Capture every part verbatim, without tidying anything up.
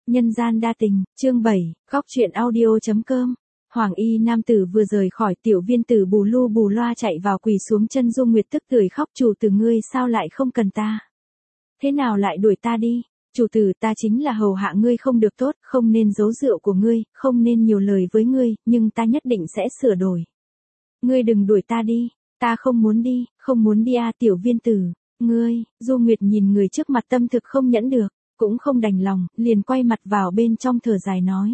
Nhân gian đa tình, chương bảy, góc chuyện audio.com. Hoàng y nam tử vừa rời khỏi tiểu viên tử bù lu bù loa chạy vào quỳ xuống chân Dung Nguyệt tức tưởi khóc, chủ tử ngươi sao lại không cần ta? Thế nào lại đuổi ta đi? Chủ tử ta chính là hầu hạ ngươi không được tốt, không nên giấu rượu của ngươi, không nên nhiều lời với ngươi, nhưng ta nhất định sẽ sửa đổi. Ngươi đừng đuổi ta đi, ta không muốn đi, không muốn đi à tiểu viên tử, ngươi, Dung Nguyệt nhìn người trước mặt tâm thực không nhẫn được. Cũng không đành lòng, liền quay mặt vào bên trong thở dài nói.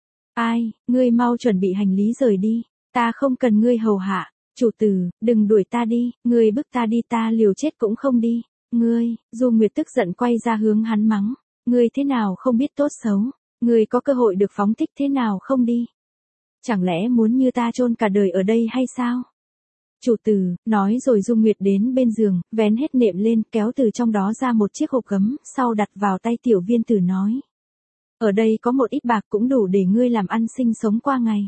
Ai, ngươi mau chuẩn bị hành lý rời đi, ta không cần ngươi hầu hạ, chủ tử, đừng đuổi ta đi, ngươi bức ta đi ta liều chết cũng không đi, ngươi, Dung Nguyệt tức giận quay ra hướng hắn mắng, ngươi thế nào không biết tốt xấu, ngươi có cơ hội được phóng thích thế nào không đi. Chẳng lẽ muốn như ta chôn cả đời ở đây hay sao? Chủ tử, nói rồi Dung Nguyệt đến bên giường, vén hết nệm lên, kéo từ trong đó ra một chiếc hộp gấm, sau đặt vào tay tiểu viên tử nói. Ở đây có một ít bạc cũng đủ để ngươi làm ăn sinh sống qua ngày.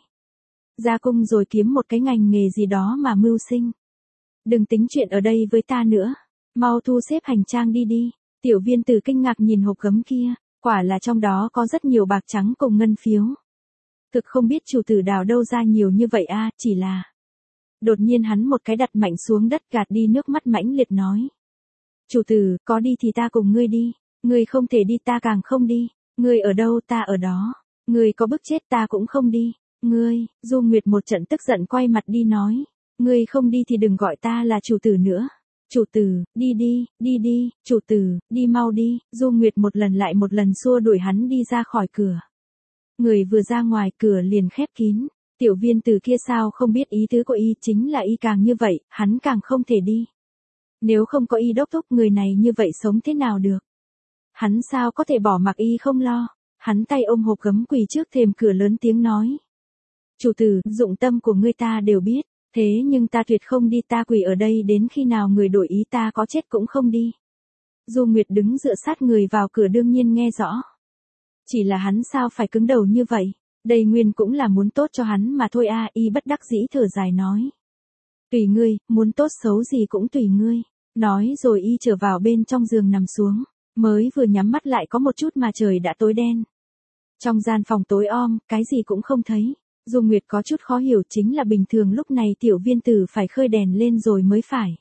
Ra cung rồi kiếm một cái ngành nghề gì đó mà mưu sinh. Đừng tính chuyện ở đây với ta nữa. Mau thu xếp hành trang đi đi. Tiểu viên tử kinh ngạc nhìn hộp gấm kia, quả là trong đó có rất nhiều bạc trắng cùng ngân phiếu. Thực không biết chủ tử đào đâu ra nhiều như vậy a, chỉ là... Đột nhiên hắn một cái đặt mạnh xuống đất gạt đi nước mắt mãnh liệt nói. Chủ tử, có đi thì ta cùng ngươi đi, ngươi không thể đi ta càng không đi, ngươi ở đâu ta ở đó, ngươi có bức chết ta cũng không đi, ngươi, Dung Nguyệt một trận tức giận quay mặt đi nói, ngươi không đi thì đừng gọi ta là chủ tử nữa. Chủ tử, đi đi, đi đi, chủ tử, đi mau đi, Dung Nguyệt một lần lại một lần xua đuổi hắn đi ra khỏi cửa. Người vừa ra ngoài cửa liền khép kín. Tiểu viên tử kia sao không biết ý tứ của y, chính là y càng như vậy, hắn càng không thể đi. Nếu không có y đốc thúc người này như vậy sống thế nào được? Hắn sao có thể bỏ mặc y không lo? Hắn tay ôm hộp gấm quỳ trước thềm cửa lớn tiếng nói. Chủ tử, dụng tâm của ngươi ta đều biết, thế nhưng ta tuyệt không đi, ta quỳ ở đây đến khi nào người đổi ý, ta có chết cũng không đi. Dung Nguyệt đứng dựa sát người vào cửa đương nhiên nghe rõ. Chỉ là hắn sao phải cứng đầu như vậy? Đây nguyên cũng là muốn tốt cho hắn mà thôi a, y bất đắc dĩ thở dài nói. Tùy ngươi, muốn tốt xấu gì cũng tùy ngươi. Nói rồi y trở vào bên trong giường nằm xuống, mới vừa nhắm mắt lại có một chút mà trời đã tối đen. Trong gian phòng tối om, cái gì cũng không thấy. Dung Nguyệt có chút khó hiểu, chính là bình thường lúc này tiểu viên tử phải khơi đèn lên rồi mới phải.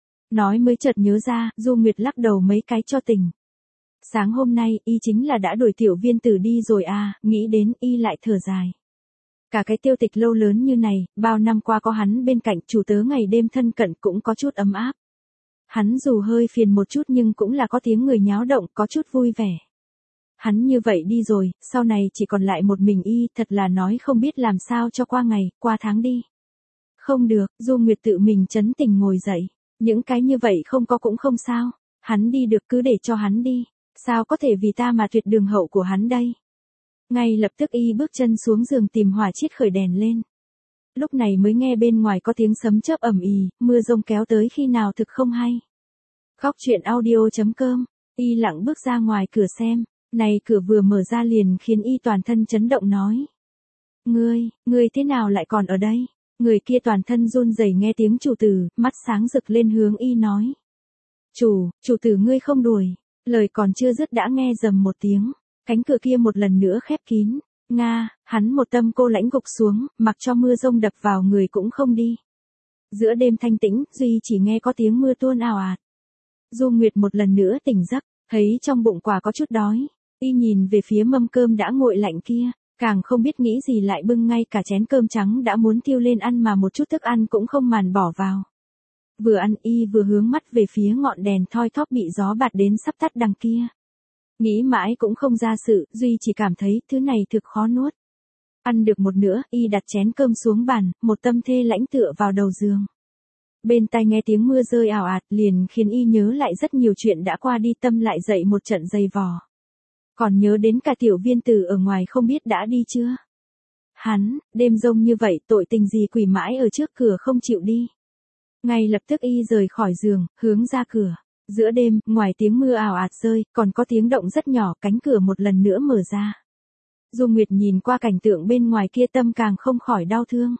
Nói mới chợt nhớ ra, Dung Nguyệt lắc đầu mấy cái cho tỉnh. Sáng hôm nay, y chính là đã đuổi tiểu viên tử đi rồi à, nghĩ đến y lại thở dài. Cả cái tiêu tịch lâu lớn như này, bao năm qua có hắn bên cạnh, chủ tớ ngày đêm thân cận cũng có chút ấm áp. Hắn dù hơi phiền một chút nhưng cũng là có tiếng người nháo động, có chút vui vẻ. Hắn như vậy đi rồi, sau này chỉ còn lại một mình y, thật là nói không biết làm sao cho qua ngày, qua tháng đi. Không được, Dung Nguyệt tự mình trấn tình ngồi dậy, những cái như vậy không có cũng không sao, hắn đi được cứ để cho hắn đi. Sao có thể vì ta mà tuyệt đường hậu của hắn đây? Ngay lập tức y bước chân xuống giường tìm hỏa chiết khởi đèn lên. Lúc này mới nghe bên ngoài có tiếng sấm chớp ầm ì, mưa rông kéo tới khi nào thực không hay. Góc chuyện audio.com, y lặng bước ra ngoài cửa xem, này cửa vừa mở ra liền khiến y toàn thân chấn động nói. Ngươi, ngươi thế nào lại còn ở đây? Người kia toàn thân run rẩy nghe tiếng chủ tử, mắt sáng rực lên hướng y nói. Chủ, chủ tử ngươi không đuổi. Lời còn chưa dứt đã nghe rầm một tiếng, cánh cửa kia một lần nữa khép kín. Nga, hắn một tâm cô lãnh gục xuống, mặc cho mưa rông đập vào người cũng không đi. Giữa đêm thanh tĩnh, duy chỉ nghe có tiếng mưa tuôn ào ạt. Dung Nguyệt một lần nữa tỉnh giấc, thấy trong bụng quả có chút đói, y nhìn về phía mâm cơm đã nguội lạnh kia, càng không biết nghĩ gì lại bưng ngay cả chén cơm trắng đã muốn thiêu lên ăn mà một chút thức ăn cũng không màn bỏ vào. Vừa ăn y vừa hướng mắt về phía ngọn đèn thoi thóp bị gió bạt đến sắp tắt đằng kia. Nghĩ mãi cũng không ra sự, duy chỉ cảm thấy thứ này thực khó nuốt. Ăn được một nửa, y đặt chén cơm xuống bàn, một tâm thê lãnh tựa vào đầu giường. Bên tai nghe tiếng mưa rơi ảo ạt liền khiến y nhớ lại rất nhiều chuyện đã qua đi, tâm lại dậy một trận dày vò. Còn nhớ đến cả tiểu viên tử ở ngoài không biết đã đi chưa. Hắn, đêm rông như vậy tội tình gì quỳ mãi ở trước cửa không chịu đi. Ngay lập tức y rời khỏi giường, hướng ra cửa. Giữa đêm, ngoài tiếng mưa ảo ạt rơi, còn có tiếng động rất nhỏ, cánh cửa một lần nữa mở ra. Dung Nguyệt nhìn qua cảnh tượng bên ngoài kia tâm càng không khỏi đau thương.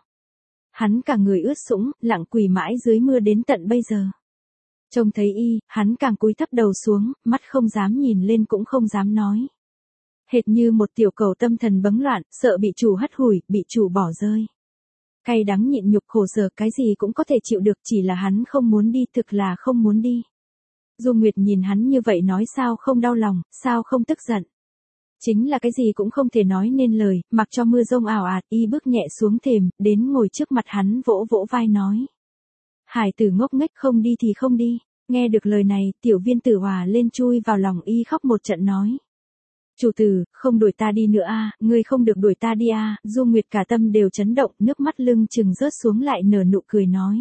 Hắn cả người ướt sũng, lặng quỳ mãi dưới mưa đến tận bây giờ. Trông thấy y, hắn càng cúi thấp đầu xuống, mắt không dám nhìn lên cũng không dám nói. Hệt như một tiểu cầu tâm thần bấn loạn, sợ bị chủ hất hủi, bị chủ bỏ rơi. Cay đắng nhịn nhục khổ sở cái gì cũng có thể chịu được, chỉ là hắn không muốn đi, thực là không muốn đi. Du Nguyệt nhìn hắn như vậy nói sao không đau lòng, sao không tức giận. Chính là cái gì cũng không thể nói nên lời, mặc cho mưa rông ảo ạt, y bước nhẹ xuống thềm, đến ngồi trước mặt hắn vỗ vỗ vai nói. Hải tử ngốc nghếch, không đi thì không đi. Nghe được lời này, tiểu viên tử hòa lên chui vào lòng y khóc một trận nói. Chủ tử, không đuổi ta đi nữa a, ngươi không được đuổi ta đi a. Du Nguyệt cả tâm đều chấn động, nước mắt lưng chừng rớt xuống lại nở nụ cười nói.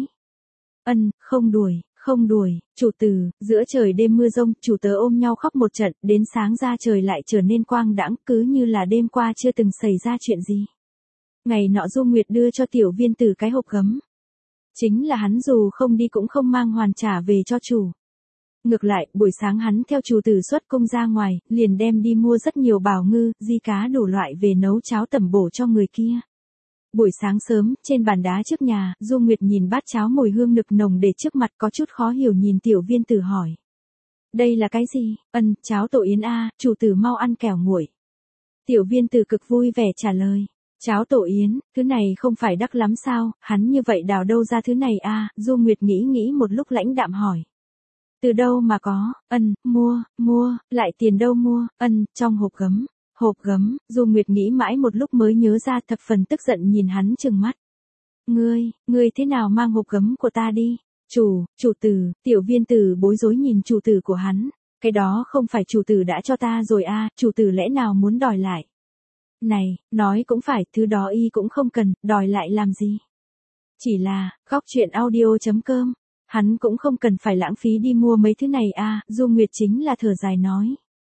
Ân, không đuổi, không đuổi, chủ tử. Giữa trời đêm mưa rông, chủ tớ ôm nhau khóc một trận, đến sáng ra trời lại trở nên quang đãng, cứ như là đêm qua chưa từng xảy ra chuyện gì. Ngày nọ Du Nguyệt đưa cho tiểu viên tử cái hộp gấm. Chính là hắn dù không đi cũng không mang hoàn trả về cho chủ. Ngược lại, buổi sáng hắn theo chủ tử xuất cung ra ngoài, liền đem đi mua rất nhiều bào ngư, di cá đủ loại về nấu cháo tẩm bổ cho người kia. Buổi sáng sớm, trên bàn đá trước nhà, Du Nguyệt nhìn bát cháo mùi hương nực nồng để trước mặt, có chút khó hiểu nhìn tiểu viên tử hỏi. Đây là cái gì? Ân, cháo tổ yến a, chủ tử mau ăn kẻo nguội. Tiểu viên tử cực vui vẻ trả lời. Cháo tổ yến, thứ này không phải đắt lắm sao, hắn như vậy đào đâu ra thứ này a? Du Nguyệt nghĩ nghĩ một lúc lãnh đạm hỏi. Từ đâu mà có? Ân, mua, mua, lại tiền đâu mua? Ân, trong hộp gấm. Hộp gấm. Du Nguyệt nghĩ mãi một lúc mới nhớ ra, thập phần tức giận nhìn hắn trừng mắt. Ngươi, ngươi thế nào mang hộp gấm của ta đi? Chủ, chủ tử. Tiểu viên tử bối rối nhìn chủ tử của hắn. Cái đó không phải chủ tử đã cho ta rồi a, chủ tử lẽ nào muốn đòi lại? Này, nói cũng phải, thứ đó y cũng không cần, đòi lại làm gì? Chỉ là, góc chuyện audio chấm com. Hắn cũng không cần phải lãng phí đi mua mấy thứ này a. Du Nguyệt chính là thở dài nói.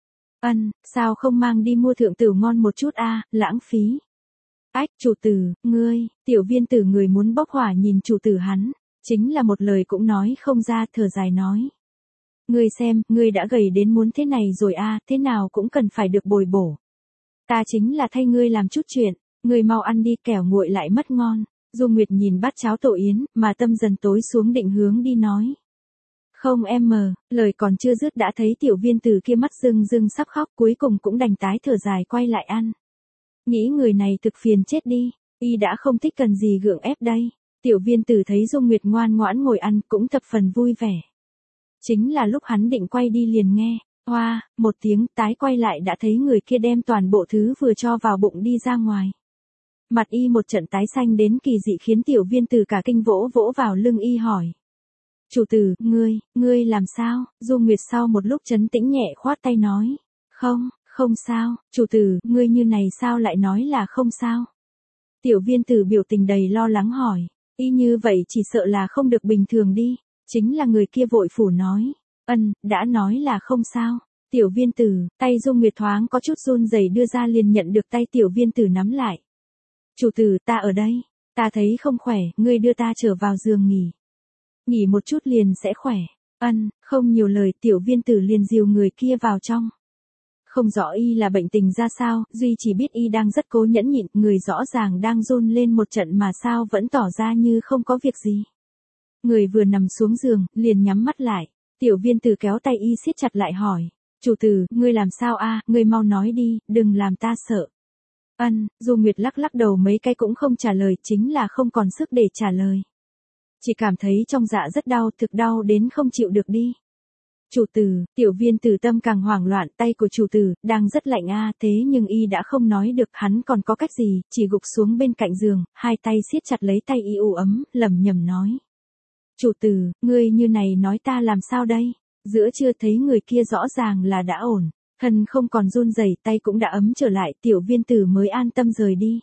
Ân, sao không mang đi mua thượng tử ngon một chút a, lãng phí. Ách, chủ tử, ngươi, tiểu viên tử người muốn bốc hỏa nhìn chủ tử hắn, chính là một lời cũng nói không ra, thở dài nói. Ngươi xem, ngươi đã gầy đến muốn thế này rồi a, thế nào cũng cần phải được bồi bổ. Ta chính là thay ngươi làm chút chuyện, ngươi mau ăn đi kẻo nguội lại mất ngon. Du Nguyệt nhìn bát cháo tổ yến, mà tâm dần tối xuống định hướng đi nói. Không em mờ, lời còn chưa dứt đã thấy tiểu viên tử kia mắt rưng rưng sắp khóc, cuối cùng cũng đành tái thở dài quay lại ăn. Nghĩ người này thực phiền chết đi, y đã không thích cần gì gượng ép đây. Tiểu viên tử thấy Du Nguyệt ngoan ngoãn ngồi ăn cũng thập phần vui vẻ. Chính là lúc hắn định quay đi liền nghe, hoa, một tiếng, tái quay lại đã thấy người kia đem toàn bộ thứ vừa cho vào bụng đi ra ngoài. Mặt y một trận tái xanh đến kỳ dị khiến tiểu viên tử cả kinh vỗ vỗ vào lưng y hỏi. Chủ tử, ngươi, ngươi làm sao? Du Nguyệt sau một lúc trấn tĩnh nhẹ khoát tay nói. Không, không sao, chủ tử, ngươi như này sao lại nói là không sao? Tiểu viên tử biểu tình đầy lo lắng hỏi. Y như vậy chỉ sợ là không được bình thường đi. Chính là người kia vội phủ nói. Ân, đã nói là không sao. Tiểu viên tử, tay Du Nguyệt thoáng có chút run rẩy đưa ra liền nhận được tay tiểu viên tử nắm lại. Chủ tử, ta ở đây, ta thấy không khỏe, ngươi đưa ta trở vào giường nghỉ. Nghỉ một chút liền sẽ khỏe. Ân, không nhiều lời, tiểu viên tử liền dìu người kia vào trong. Không rõ y là bệnh tình ra sao, duy chỉ biết y đang rất cố nhẫn nhịn, người rõ ràng đang run lên một trận mà sao vẫn tỏ ra như không có việc gì. Người vừa nằm xuống giường, liền nhắm mắt lại. Tiểu viên tử kéo tay y siết chặt lại hỏi. Chủ tử, ngươi làm sao a? Ngươi mau nói đi, đừng làm ta sợ. Ân, Du Nguyệt lắc lắc đầu mấy cái cũng không trả lời, chính là không còn sức để trả lời. Chỉ cảm thấy trong dạ rất đau, thực đau đến không chịu được đi. Chủ tử, tiểu viên tử tâm càng hoảng loạn, tay của chủ tử, đang rất lạnh a, thế nhưng y đã không nói được, hắn còn có cách gì, chỉ gục xuống bên cạnh giường, hai tay siết chặt lấy tay y u ấm, lẩm nhẩm nói. Chủ tử, ngươi như này nói ta làm sao đây? Giữa trưa thấy người kia rõ ràng là đã ổn. Thân không còn run rẩy, tay cũng đã ấm trở lại, tiểu viên tử mới an tâm rời đi.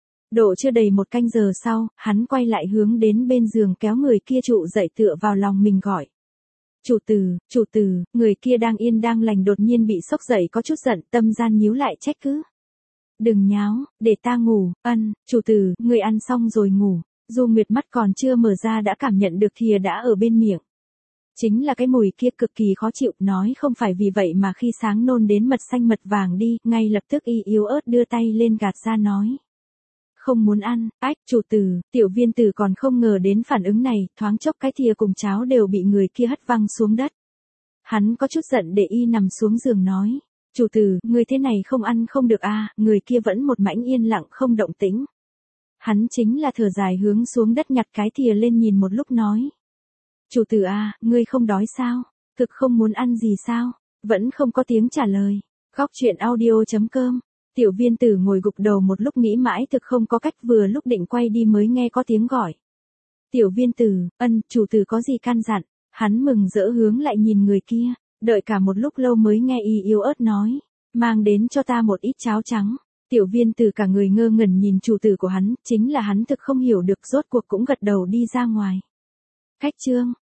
Độ chưa đầy một canh giờ sau, hắn quay lại hướng đến bên giường kéo người kia trụ dậy tựa vào lòng mình gọi. Chủ tử, chủ tử, người kia đang yên đang lành đột nhiên bị sốc dậy có chút giận, tâm gian nhíu lại trách cứ. Đừng nháo, để ta ngủ. Ân, chủ tử, người ăn xong rồi ngủ. Du Nguyệt mắt còn chưa mở ra đã cảm nhận được thìa đã ở bên miệng. Chính là cái mùi kia cực kỳ khó chịu, nói không phải vì vậy mà khi sáng nôn đến mật xanh mật vàng đi, ngay lập tức y yếu ớt đưa tay lên gạt ra nói. Không muốn ăn, ách, chủ tử, tiểu viên tử còn không ngờ đến phản ứng này, thoáng chốc cái thìa cùng cháo đều bị người kia hất văng xuống đất. Hắn có chút giận để y nằm xuống giường nói. Chủ tử, người thế này không ăn không được a, à, người kia vẫn một mảnh yên lặng không động tĩnh. Hắn chính là thở dài hướng xuống đất nhặt cái thìa lên nhìn một lúc nói. Chủ tử a, à, ngươi không đói sao? Thực không muốn ăn gì sao? Vẫn không có tiếng trả lời. Góc chuyện audio.com. Tiểu viên tử ngồi gục đầu một lúc nghĩ mãi thực không có cách, vừa lúc định quay đi mới nghe có tiếng gọi. Tiểu viên tử, ân, chủ tử có gì căn dặn? Hắn mừng rỡ hướng lại nhìn người kia, đợi cả một lúc lâu mới nghe y yếu ớt nói. Mang đến cho ta một ít cháo trắng. Tiểu viên tử cả người ngơ ngẩn nhìn chủ tử của hắn, chính là hắn thực không hiểu được, rốt cuộc cũng gật đầu đi ra ngoài. Cách chương.